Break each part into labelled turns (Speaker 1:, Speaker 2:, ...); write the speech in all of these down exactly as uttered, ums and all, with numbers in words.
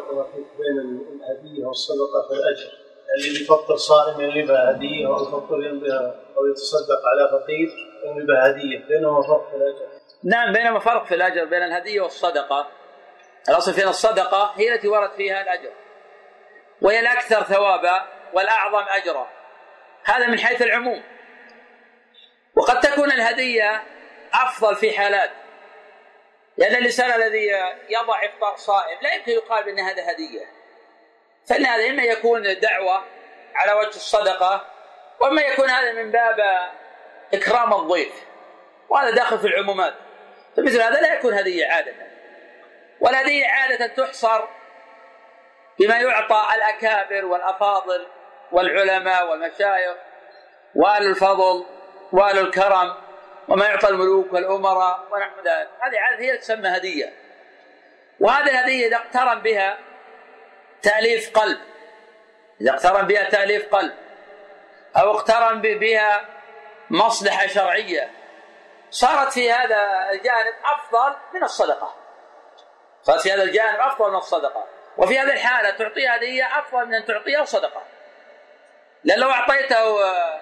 Speaker 1: بين الهدية والصدقة في الأجر؟ اللي يفطر صائم ينبه هدية، أو يفطر ينبه أو يتصدق على فقير ينبه هدية، بينهما فرق في الأجر؟
Speaker 2: نعم بينهما فرق في الأجر بين الهدية والصدقة. الأصل في الصدقة هي التي ورد فيها الأجر، وهي الأكثر ثوابا والأعظم أجرا، هذا من حيث العموم. وقد تكون الهدية أفضل في حالات، لأن الإنسان الذي يضع إفطار صائم لا يمكن يقال بأن هذا هدية، فإن هذا إما يكون دعوة على وجه الصدقة، وإما يكون هذا من باب إكرام الضيف، وهذا داخل في العمومات. فمثل هذا لا يكون هدية عادة، والهدية عادة تحصر بما يعطى الأكابر والأفاضل والعلماء والمشايخ وآل الفضل وآل الكرم، وما يعطى الملوك والأمراء ونحو ذلك. هذه عادة هي تسمى هدية. وهذه الهدية إذا اقترن بها تأليف قلب، إذا اقترن بها تأليف قلب أو اقترن بها مصلحة شرعية، صارت في هذا الجانب أفضل من الصدقة، صارت في هذا الجانب أفضل من الصدقة. وفي هذه الحالة تعطيها هدية أفضل من أن تعطيها صدقة، لأن لو أعطيته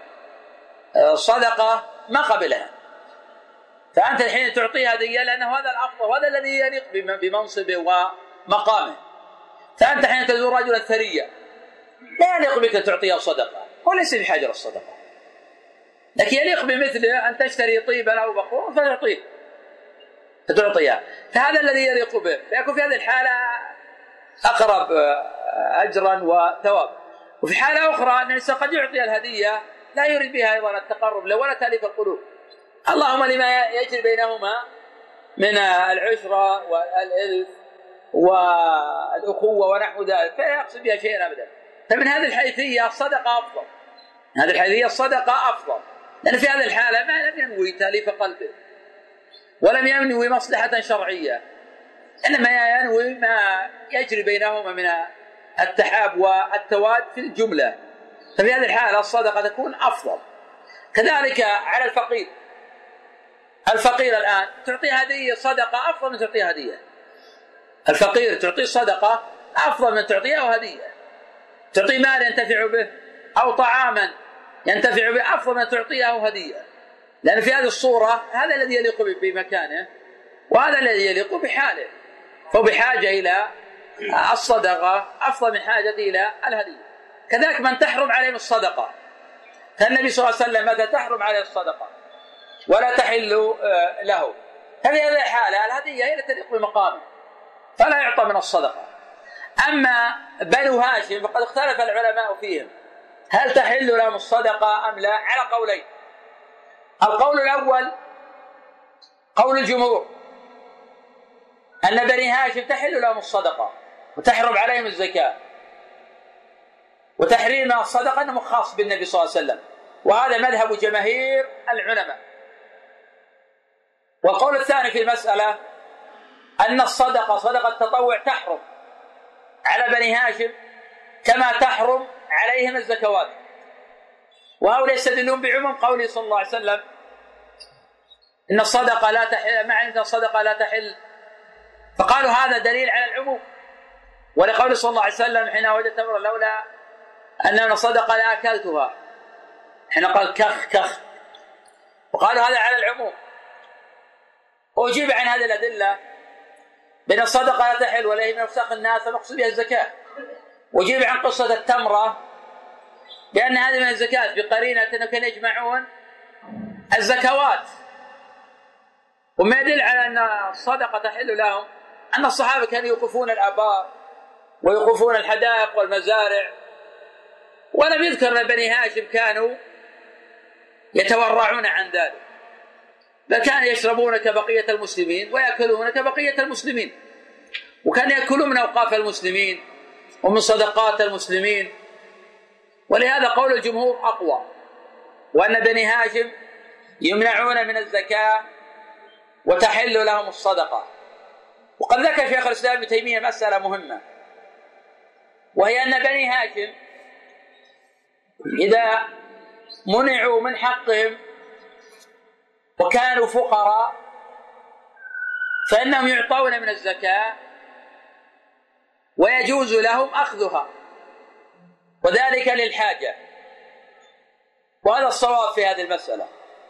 Speaker 2: صدقة ما قبلها، فأنت الحين تعطيها هدية لأنه هذا الأفضل وهذا الذي يليق بمنصبه ومقامه. فأنت حين تزور رجلا ثريا لا يليق بك تعطيها صدقة، وليس بحاجة للصدقة، لكن يليق بمثله أن تشتري طيبا أو بخور فتعطيه فتعطيها، فهذا الذي يليق به، فيكون في هذه الحالة أقرب أجرا وثواب. وفي حالة أخرى أن الإنسان قد يعطي الهدية لا يريد بها أيضا التقرب له ولا تأليف القلوب، اللهم لما يجري بينهما من العشرة والألف والأخوة ونحو ذلك، فلا يقصد بها شيئا أبدا. فمن هذه الحيثية الصدقة أفضل، هذه الحيثية الصدقة أفضل، لأن في هذه الحالة ما لم ينوي تأليف قلبه ولم ينوي مصلحة شرعية، إنما ينوي ما يجري بينهما من التحاب والتواد في الجملة، ففي هذه الحالة الصدقة تكون أفضل. كذلك على الفقير، الفقير الآن تعطيه هدية صدقة أفضل من تعطيه هدية، الفقير تعطيه صدقة أفضل من تعطيه هدية، تعطيه مال ينتفع به أو طعاما ينتفع به أفضل من تعطيه هدية، لأن في هذه الصورة هذا الذي يليق بمكانه وهذا الذي يليق بحاله، فهو بحاجة إلى الصدقة أفضل من حاجة إلى الهدية. كذلك من تحرم عليه الصدقة، فالنبي صلى الله عليه وسلم متى تحرم عليه الصدقة ولا تحل له، ففي هذه الحالة الهدية هي التي تليق بمقامه فلا يعطى من الصدقة. أما بنو هاشم فقد اختلف العلماء فيهم هل تحل لهم الصدقة أم لا، على قولين. القول الأول قول الجمهور أن بني هاشم تحل لهم الصدقة وتحرم عليهم الزكاة، وتحريم الصدقة أنه خاص بالنبي صلى الله عليه وسلم، وهذا مذهب جماهير العلماء. والقول الثاني في المسألة أن الصدقة صدقة التطوع تحرم على بني هاشم كما تحرم عليهم الزكوات، وهؤلاء يستدلون بعموم قوله صلى الله عليه وسلم إن الصدقة لا تحل، مع أن الصدقة لا تحل، فقالوا هذا دليل على العموم. ولقول صلى الله عليه وسلم حين وجدت تمرا لولا أننا صدقة لأكلتها، حين قال كخ كخ، وقالوا هذا على العموم. وأجيب عن هذه الأدلة بأن الصدقة لا تحل ولا هي من أوساخ الناس مقصود بها الزكاة، وأجيب عن قصة التمرة بأن هذه من الزكاة بقرينة أنهم كانوا يجمعون الزكوات. وما يدل على أن الصدقة تحل لهم أن الصحابة كانوا يوقفون الآبار ويوقفون الحدائق والمزارع، ولم يذكر أن بني هاشم كانوا يتورعون عن ذلك، بل كانوا يشربون كبقية المسلمين ويأكلون كبقية المسلمين، وكانوا يأكلون من أوقاف المسلمين ومن صدقات المسلمين. ولهذا قول الجمهور أقوى، وأن بني هاشم يمنعون من الزكاة وتحل لهم الصدقة. وقد ذكر شيخ الإسلام ابن تيمية مسألة مهمة، وهي أن بني هاشم إذا منعوا من حقهم وكانوا فقراء فإنهم يعطون من الزكاة ويجوز لهم أخذها، وذلك للحاجة. وهذا الصواب في هذه المسألة.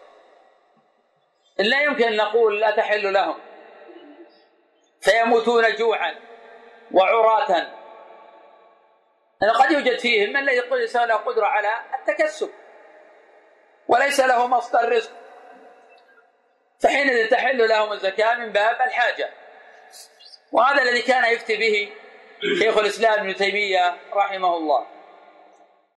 Speaker 2: لا يمكن أن نقول لا تحل لهم فيموتون جوعا وعراة، لأن قد يوجد فيهم من ليس له قدرة على التكسب وليس له مصدر رزق، فحينئذ تحل لهم الزكاة من باب الحاجة. وهذا الذي كان يفتي به شيخ الإسلام ابن تيمية رحمه الله.